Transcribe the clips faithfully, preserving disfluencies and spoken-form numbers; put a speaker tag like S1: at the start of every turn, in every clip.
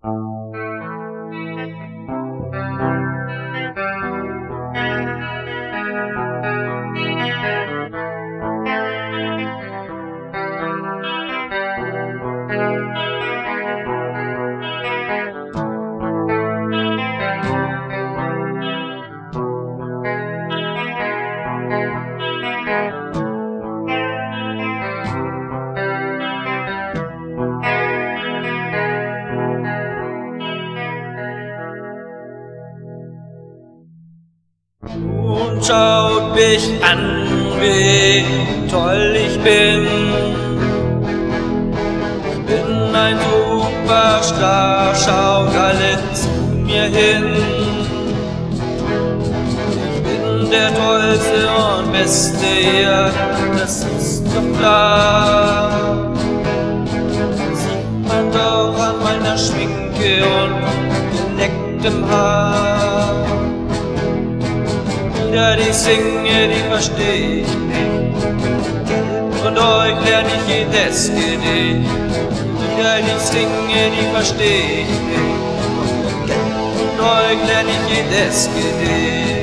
S1: Und schaut mich an, wie toll ich bin. Ich bin ein Superstar, schaut alle zu mir hin. Ich bin der Tollste und Beste hier, das ist doch klar. Sieht man doch an meiner Schminke und gelecktem Haar. Lieder, die ich singe, die versteh ich nicht. Von euch lern ich jedes Gedicht. Lieder, die ich singe, die versteh ich nicht. Von euch lern ich jedes Gedicht.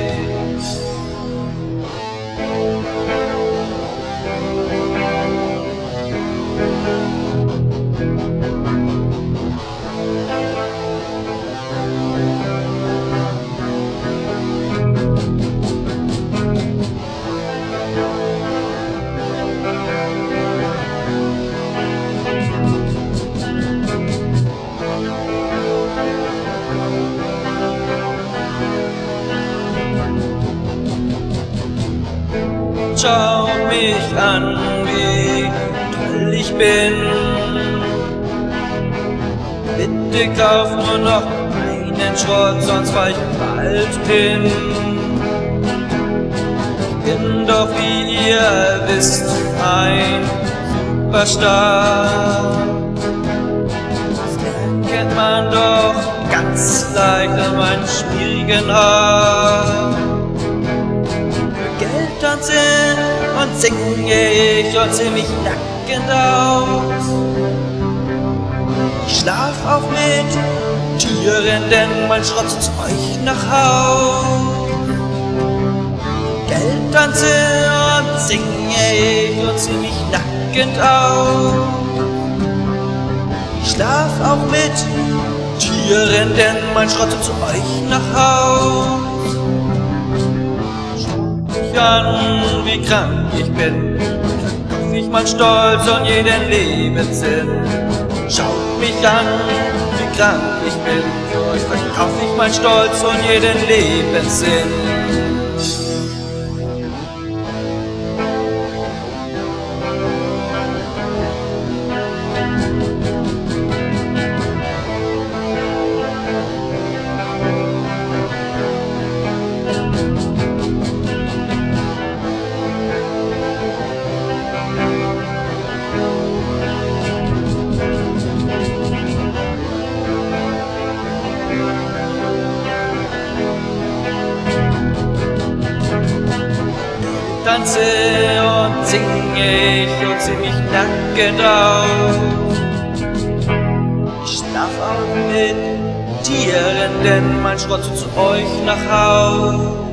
S1: Schau mich an, wie toll ich bin. Bitte kauf nur noch einen Schrott, sonst fahr ich bald hin. Bin doch, wie ihr wisst, ein Superstar. Das kennt man doch ganz leicht an meinem schmierigen Haar. Tanze und singe ich und zieh mich nackend aus. Ich schlaf auch mit Tieren, denn mein Schrott zu euch nach Haus. Geld tanze und singe ich und zieh mich nackend aus. Ich schlaf auch mit Tieren, denn mein Schrott zu euch nach Haus. An, wie krank ich bin, verkauf ich mein Stolz und jeden Lebenssinn. Schaut mich an, wie krank ich bin, für euch verkauf ich mein Stolz und jeden Lebenssinn. Tanze und singe ich und zieh mich nackend aus. Ich schlaf auch mit Tieren, denn mein Schrott zu euch nach Haus.